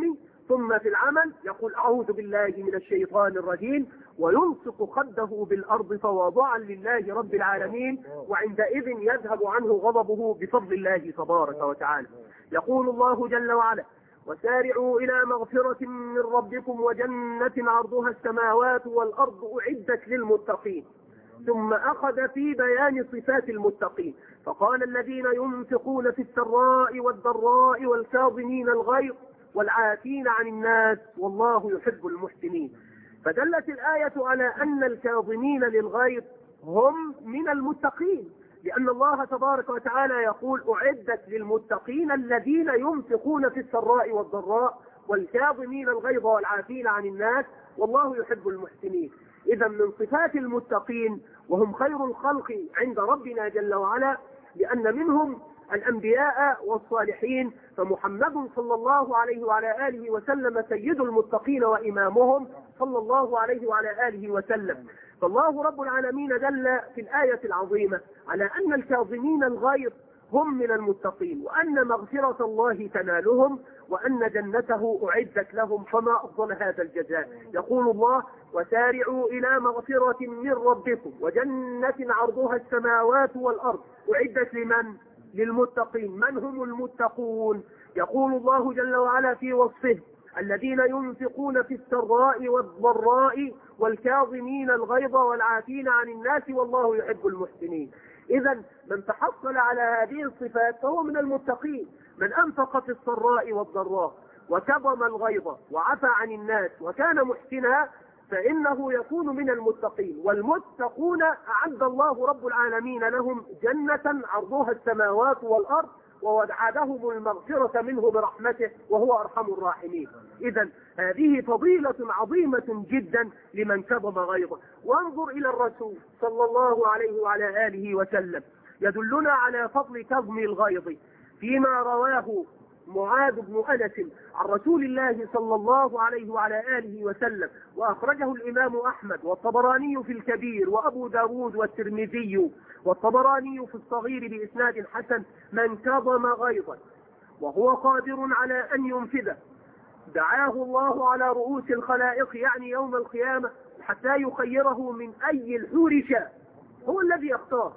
ثم في العمل يقول أعوذ بالله من الشيطان الرجيم ويلصق خده بالأرض تواضعا لله رب العالمين، وعندئذ يذهب عنه غضبه بفضل الله تبارك وتعالى. يقول الله جل وعلا وسارعوا إلى مغفرة من ربكم وجنة عرضها السماوات والأرض أعدت للمتقين. ثم أخذ في بيان صفات المتقين فقال الذين ينفقون في السراء والضراء والكاظمين الغيظ والعافين عن الناس والله يحب المحسنين. فدلت الآية على أن الكاظمين للغيظ هم من المتقين، لأن الله تبارك وتعالى يقول أعدت للمتقين الذين ينفقون في السراء والضراء والكاظمين الغيظ والعافين عن الناس والله يحب المحسنين. إذا من صفات المتقين وهم خير الخلق عند ربنا جل وعلا، لأن منهم الأنبياء والصالحين، فمحمد صلى الله عليه وعلى آله وسلم سيد المتقين وإمامهم صلى الله عليه وعلى آله وسلم. فالله رب العالمين دل في الآية العظيمة على أن الكاظمين الغيظ هم من المتقين، وأن مغفرة الله تنالهم، وأن جنته أعدت لهم، فما أفضل هذا الجزاء. يقول الله وسارعوا إلى مغفرة من ربكم وجنة عرضها السماوات والأرض أعدت لمن؟ للمتقين. من هم المتقون؟ يقول الله جل وعلا في وصفه الذين ينفقون في السراء والضراء والكاظمين الغيظ والعافين عن الناس والله يحب المحسنين. إذا من تحصل على هذه الصفات فهو من المتقين. من أنفق في السراء والضراء وكظم الغيظ وعفى عن الناس وكان محسنا فإنه يكون من المتقين. والمتقون أعد الله رب العالمين لهم جنة عرضها السماوات والأرض ووعدهم المغفرة منه برحمته وهو أرحم الراحمين. إذا هذه فضيلة عظيمة جدا لمن كظم غيظه. وانظر إلى الرسول صلى الله عليه وعلى آله وسلم يدلنا على فضل كظم الغيظ فيما رواه معاذ بن أنس عن رسول الله صلى الله عليه وعلى آله وسلم، وأخرجه الإمام أحمد والطبراني في الكبير وأبو داود والترمذي والطبراني في الصغير بإسناد حسن: من كظم غيظا وهو قادر على أن ينفذه دعاه الله على رؤوس الخلائق، يعني يوم القيامة، حتى يخيره من أي الحور شاء. هو الذي يختار.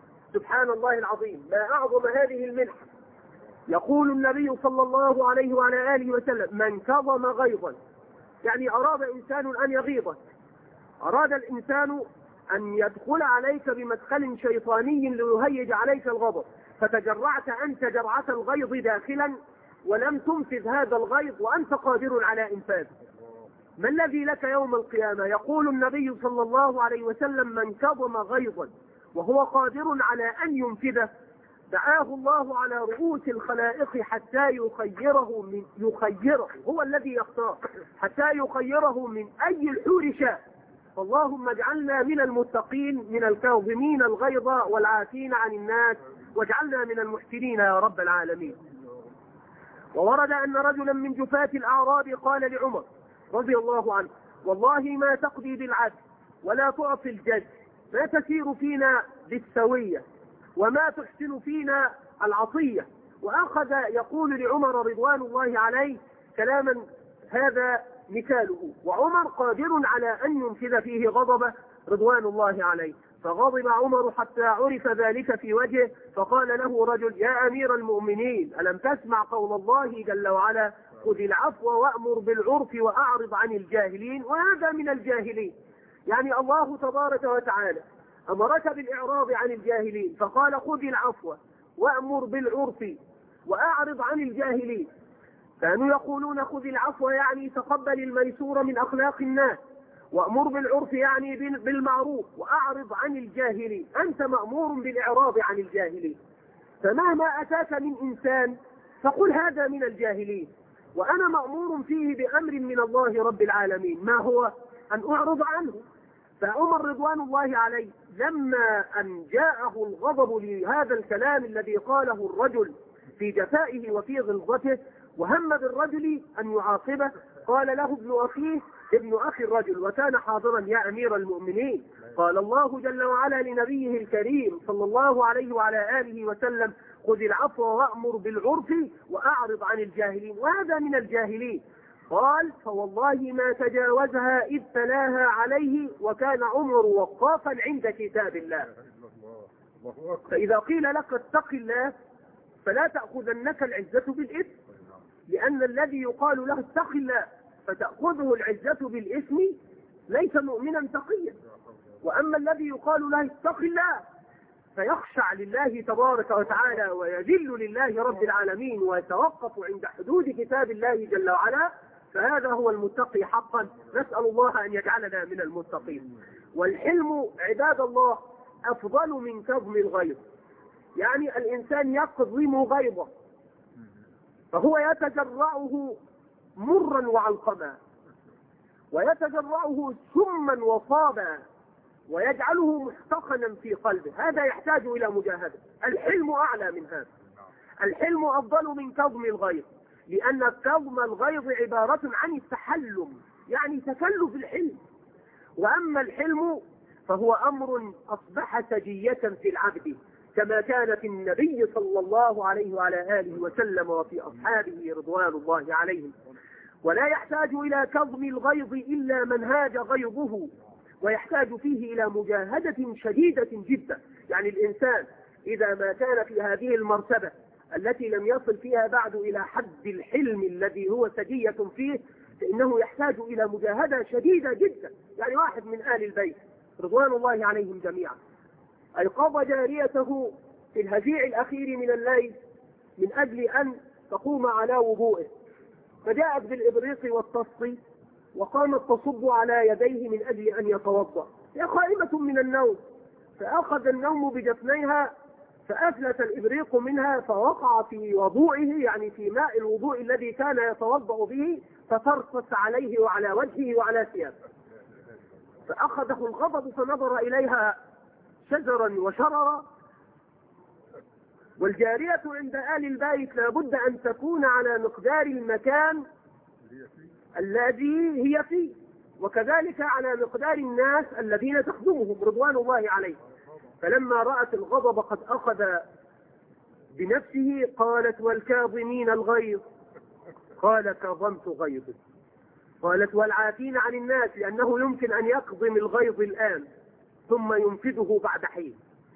سبحان الله العظيم، ما أعظم هذه المنحة. يقول النبي صلى الله عليه وعلى آله وسلم: من كظم غيظا، يعني أراد إنسان أن يغيظك، أراد الإنسان أن يدخل عليك بمدخل شيطاني ليهيج عليك الغضب، فتجرعت أنت جرعة الغيظ داخلا ولم تنفذ هذا الغيظ وأنت قادر على إنفاذه. ما الذي لك يوم القيامة؟ يقول النبي صلى الله عليه وسلم: من كظم غيظا وهو قادر على أن ينفذه دعاه الله على رؤوس الخلائق حتى يخيره من يخيره هو الذي يختار، حتى يخيره من أي الحور شاء. اللهم اجعلنا من المتقين، من الكاظمين الغيظ والعافين عن الناس، واجعلنا من المحسنين يا رب العالمين. وورد أن رجلا من جفاة الأعراب قال لعمر رضي الله عنه: والله ما تقضي بالعدل ولا تعطي الجد، ما تسير فينا بالسوية وما تحسن فينا العطية. وأخذ يقول لعمر رضوان الله عليه كلاما هذا مثاله، وعمر قادر على أن ينفذ فيه غضبه رضوان الله عليه. فغضب عمر حتى عرف ذلك في وجهه، فقال له رجل: يا أمير المؤمنين، ألم تسمع قول الله جل وعلا: خذ العفو وأمر بالعرف وأعرض عن الجاهلين؟ وهذا من الجاهلين، يعني الله تبارك وتعالى أمرك بالإعراض عن الجاهلين، فقال: خذ العفو وأمر بالعرف وأعرض عن الجاهلين. كانوا يقولون خذ العفو يعني تقبل الميسور من أخلاق الناس، وأمر بالعرف يعني بالمعروف، وأعرض عن الجاهلين. أنت مأمور بالإعراض عن الجاهلين، فمهما أتاك من إنسان فقل هذا من الجاهلين، وأنا مأمور فيه بأمر من الله رب العالمين، ما هو؟ أن أعرض عنه. فعمر رضوان الله عليه لما أن جاءه الغضب لهذا الكلام الذي قاله الرجل في جفائه وفي غلظته، وهم بالرجل أن يعاقبه، قال له ابن أخيه ابن أخي الرجل وكان حاضرا: يا أمير المؤمنين، قال الله جل وعلا لنبيه الكريم صلى الله عليه وعلى آله وسلم: خذ العفو وأمر بالعرف وأعرض عن الجاهلين، وهذا من الجاهلين. قال فوالله ما تجاوزها إذ تلاها عليه وكان عمر وقافا عند كتاب الله. فإذا قيل لك اتق الله فلا تأخذنك العزة بالإثم، لأن الذي يقال له اتق الله فتأخذه العزة بالإثم ليس مؤمنا تقيا، وأما الذي يقال له اتق الله فيخشع لله تبارك وتعالى ويذل لله رب العالمين ويتوقف عند حدود كتاب الله جل وعلا، فهذا هو المتقي حقا. نسأل الله أن يجعلنا من المتقين. والحلم عباد الله أفضل من كظم الغيظ، يعني الإنسان يكظم غيظه فهو يتجرعه مرا وعلقما، ويتجرعه سما وصابا، ويجعله محتقنا في قلبه. هذا يحتاج إلى مجاهدة. الحلم أعلى من هذا. الحلم أفضل من كظم الغيظ، لأن كظم الغيظ عبارة عن التحلم، يعني تكلف الحلم. وأما الحلم فهو أمر أصبح سجية في العبد، كما كان في النبي صلى الله عليه وعلى آله وسلم وفي أصحابه رضوان الله عليهم. ولا يحتاج إلى كظم الغيظ إلا من هاج غيظه، ويحتاج فيه إلى مجاهدة شديدة جدا. يعني الإنسان إذا ما كان في هذه المرتبة التي لم يصل فيها بعد إلى حد الحلم الذي هو سجية فيه، فإنه يحتاج إلى مجاهدة شديدة جدا. يعني واحد من آل البيت رضوان الله عليهم جميعا أيقظ جاريته في الهجيع الأخير من الليل من أجل أن تقوم على وضوئه، فجاءت بالإبريق والتصفي وقامت تصب على يديه من أجل أن يتوضأ. هي قائمة من النوم، فأخذ النوم بجفنيها فأفلت الإبريق منها فوقع في وضوئه، يعني في ماء الوضوء الذي كان يتوضأ به، فترصص عليه وعلى وجهه وعلى ثيابه. فأخذه الغضب فنظر إليها شجرا وشررا. والجارية عند آل البيت لابد أن تكون على مقدار المكان الذي هي فيه، وكذلك على مقدار الناس الذين تخدمهم رضوان الله عليه. فلما رأت الغضب قد أخذ بنفسه قالت والكاظمين الغيظ، قال كظمت غيظي. قالت والعافين عن الناس، لأنه يمكن أن يكظم الغيظ الآن ثم ينفذه بعد حين.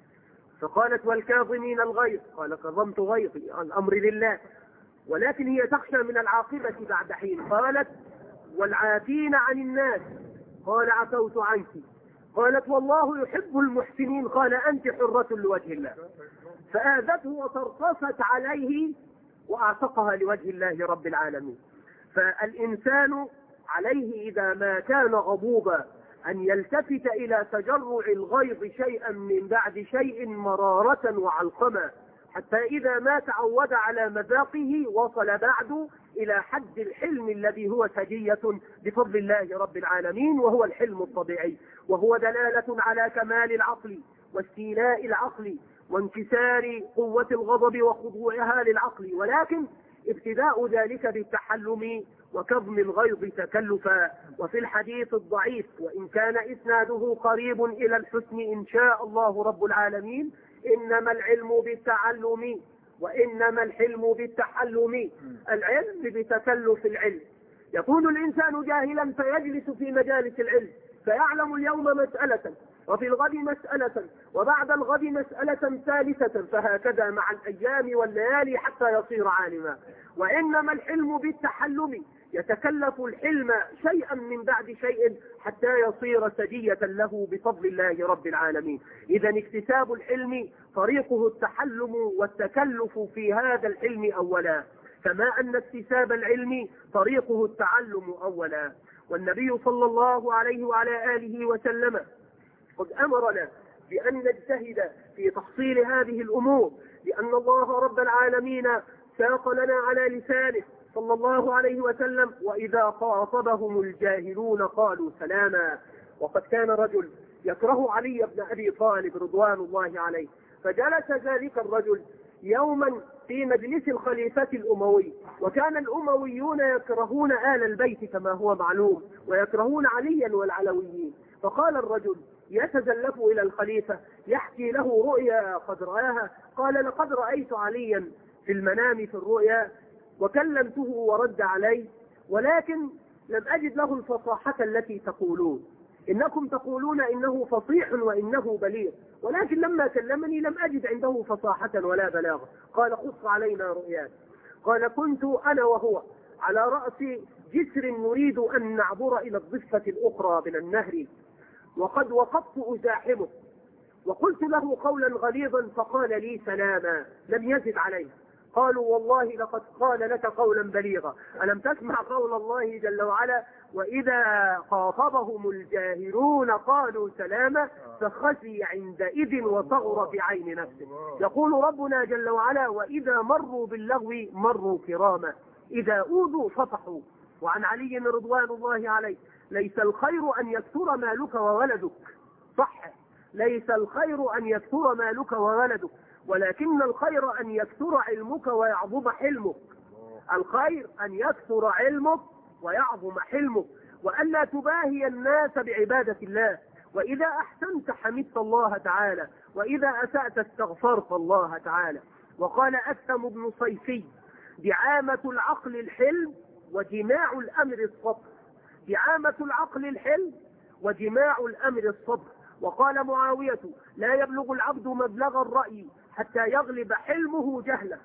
فقالت والكاظمين الغيظ، قال كظمت غيظي، الأمر لله، ولكن هي تخشى من العاقبة بعد حين. قالت والعافين عن الناس، قال عفوت عنك. قالت والله يحب المحسنين، قال أنت حرة لوجه الله. فآذته وترصصت عليه وأعتقها لوجه الله رب العالمين. فالإنسان عليه إذا ما كان غضوبا أن يلتفت إلى تجرع الغيظ شيئا من بعد شيء مرارة وعلقما، حتى إذا ما تعود على مذاقه وصل بعد إلى حد الحلم الذي هو سجية بفضل الله رب العالمين، وهو الحلم الطبيعي، وهو دلالة على كمال العقل واستيلاء العقل وانكسار قوة الغضب وخضوعها للعقل، ولكن ابتداء ذلك بالتحلم وكظم الغيظ تكلفا. وفي الحديث الضعيف وإن كان إسناده قريب إلى الحسن إن شاء الله رب العالمين: إنما العلم بالتعلم وإنما الحلم بالتحلم. العلم بتكلف العلم. يكون الإنسان جاهلا فيجلس في مجالس العلم فيعلم اليوم مسألة وفي الغد مسألة وبعد الغد مسألة ثالثة، فهكذا مع الأيام والليالي حتى يصير عالما. وإنما الحلم بالتحلم، يتكلف الحلم شيئا من بعد شيء حتى يصير سجية له بفضل الله رب العالمين. إذا اكتساب الحلم طريقه التحلم والتكلف في هذا الحلم أولا، كما أن اكتساب العلم طريقه التعلم أولا. والنبي صلى الله عليه وعلى آله وسلم قد أمرنا بأن نجتهد في تحصيل هذه الأمور، لأن الله رب العالمين ساق لنا على لسانه صلى الله عليه وسلم: وإذا خاطبهم الجاهلون قالوا سلاما. وقد كان رجل يكره علي بن أبي طالب رضوان الله عليه، فجلس ذلك الرجل يوما في مجلس الخليفة الأموي، وكان الأمويون يكرهون آل البيت كما هو معلوم، ويكرهون عليا والعلويين. فقال الرجل يتزلف إلى الخليفة يحكي له رؤيا قد رآها، قال: لقد رأيت عليا في المنام في الرؤيا وكلمته ورد علي، ولكن لم أجد له الفصاحة التي تقولون. إنكم تقولون إنه فصيح وإنه بليغ، ولكن لما كلمني لم أجد عنده فصاحة ولا بلاغة. قال قص علينا رؤياك. قال كنت أنا وهو على رأس جسر نريد أن نعبر إلى الضفة الأخرى من النهر، وقد وقفت أزاحمه وقلت له قولا غليظا فقال لي سلاما، لم يزد عليه. قالوا والله لقد قال لك قولا بليغا. ألم تسمع قول الله جل وعلا وإذا خاطبهم الجاهلون قالوا سلاما فخزي عندئذ وصغر في عين نفسه. يقول ربنا جل وعلا وإذا مروا باللغو مروا كراما إذا أوذوا صفحوا. وعن علي رضوان الله عليه ليس الخير أن يكثر مالك وولدك، صح، ليس الخير أن يكثر مالك وولدك، ولكن الخير أن يكثر علمك ويعظم حلمك. الخير أن يكثر علمك ويعظم حلمك، وألا تباهي الناس بعبادة الله. وإذا أحسنت حمدت الله تعالى، وإذا أسأت استغفرت الله تعالى. وقال أثم بن صيفي دعامة العقل الحلم وجماع الأمر الصبر. دعامة العقل الحلم وجماع الأمر الصبر. وقال معاوية لا يبلغ العبد مبلغ الرأي حتى يغلب حلمه جهله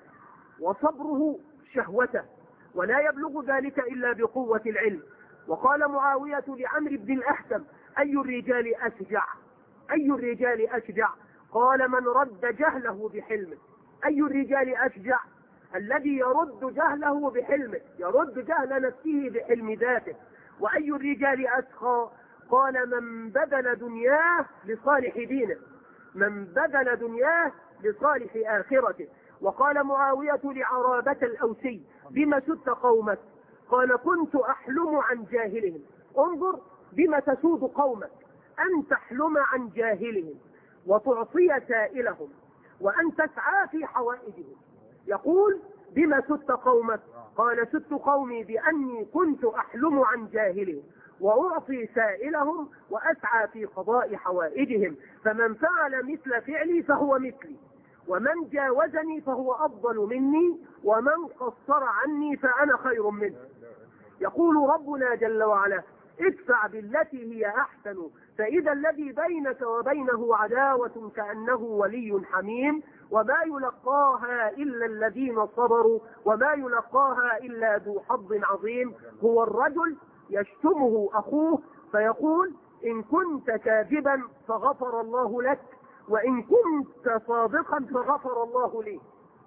وصبره شهوته، ولا يبلغ ذلك إلا بقوة العلم. وقال معاوية لعمرو بن الأحسم أي الرجال أشجع؟ أي الرجال أشجع؟ قال من رد جهله بحلمه. أي الرجال أشجع؟ الذي يرد جهله بحلمه، يرد جهل نفسه بحلم ذاته. وأي الرجال أسخى؟ قال من بذل دنياه لصالح دينه، من بذل دنياه لصالح آخرته. وقال معاوية لعرابة الأوسي بما سدت قومك؟ قال كنت أحلم عن جاهلهم. انظر بما تسود قومك، أن تحلم عن جاهلهم وتعطي سائلهم وأن تسعى في حوائجهم. يقول بما سدت قومك؟ قال سدت قومي بأني كنت أحلم عن جاهلهم وأعطي سائلهم وأسعى في قضاء حوائجهم. فمن فعل مثل فعلي فهو مثلي، ومن جاوزني فهو أفضل مني، ومن قصر عني فأنا خير منه. يقول ربنا جل وعلا ادفع بالتي هي أحسن فإذا الذي بينك وبينه عداوة كأنه ولي حميم وما يلقاها إلا الذين صبروا وما يلقاها إلا ذو حظ عظيم. هو الرجل يشتمه أخوه فيقول إن كنت كاذبا فغفر الله لك وإن كنت صادقا فغفر الله لي.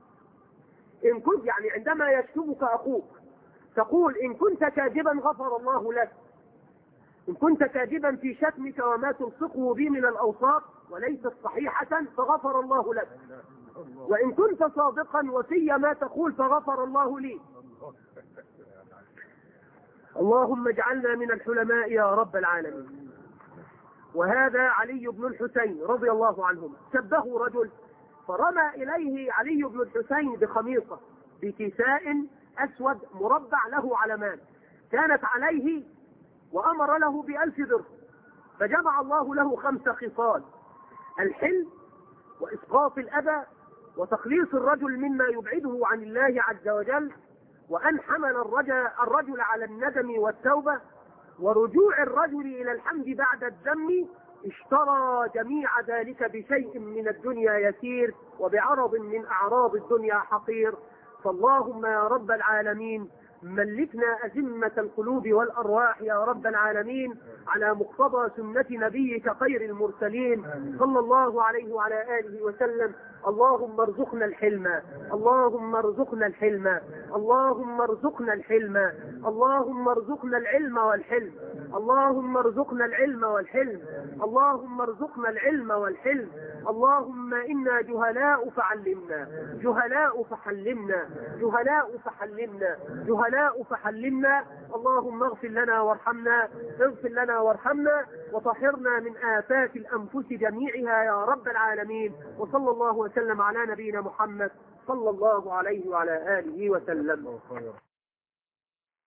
إن كنت يعني عندما يشتمك أخوك تقول إن كنت كاذبا غفر الله لك، إن كنت كاذبا في شتمك وما تلصقه به من الأوصاف وليست صحيحة فغفر الله لك، وإن كنت صادقا وفي ما تقول فغفر الله لي. اللهم اجعلنا من الحلماء يا رب العالمين. وهذا علي بن الحسين رضي الله عنهما شبه رجل فرمى إليه علي بن الحسين بخميصة بكساء أسود مربع له علمان كانت عليه، وأمر له بألف درهم، فجمع الله له خمس خصال: الحلم وإسقاط الأذى وتخليص الرجل مما يبعده عن الله عز وجل، وأن حمل الرجل, الرجل على الندم والتوبة، ورجوع الرجل إلى الحمد بعد الذم. اشترى جميع ذلك بشيء من الدنيا يسير وبعرض من أعراض الدنيا حقير. فاللهم يا رب العالمين ملكنا أزمة القلوب والأرواح يا رب العالمين على مقتضى سنة نبيك خير المرسلين صلى الله عليه وعلى آله وسلم. اللهم ارزقنا الحلم، اللهم ارزقنا الحلم، اللهم ارزقنا الحلم، اللهم ارزقنا العلم والحلم، اللهم ارزقنا العلم والحلم، اللهم ارزقنا العلم والحلم. اللهم إنا جهلاء فعلمنا، جهلاء فحلمنا، جهلاء فحلمنا، جهلاء فحلمنا. اللهم اغفر لنا وارحمنا، اغفر لنا وارحمنا، وطهرنا من آفات الأنفس جميعها يا رب العالمين. وصلى الله وسلم على نبينا محمد صلى الله عليه وعلى آله وسلم.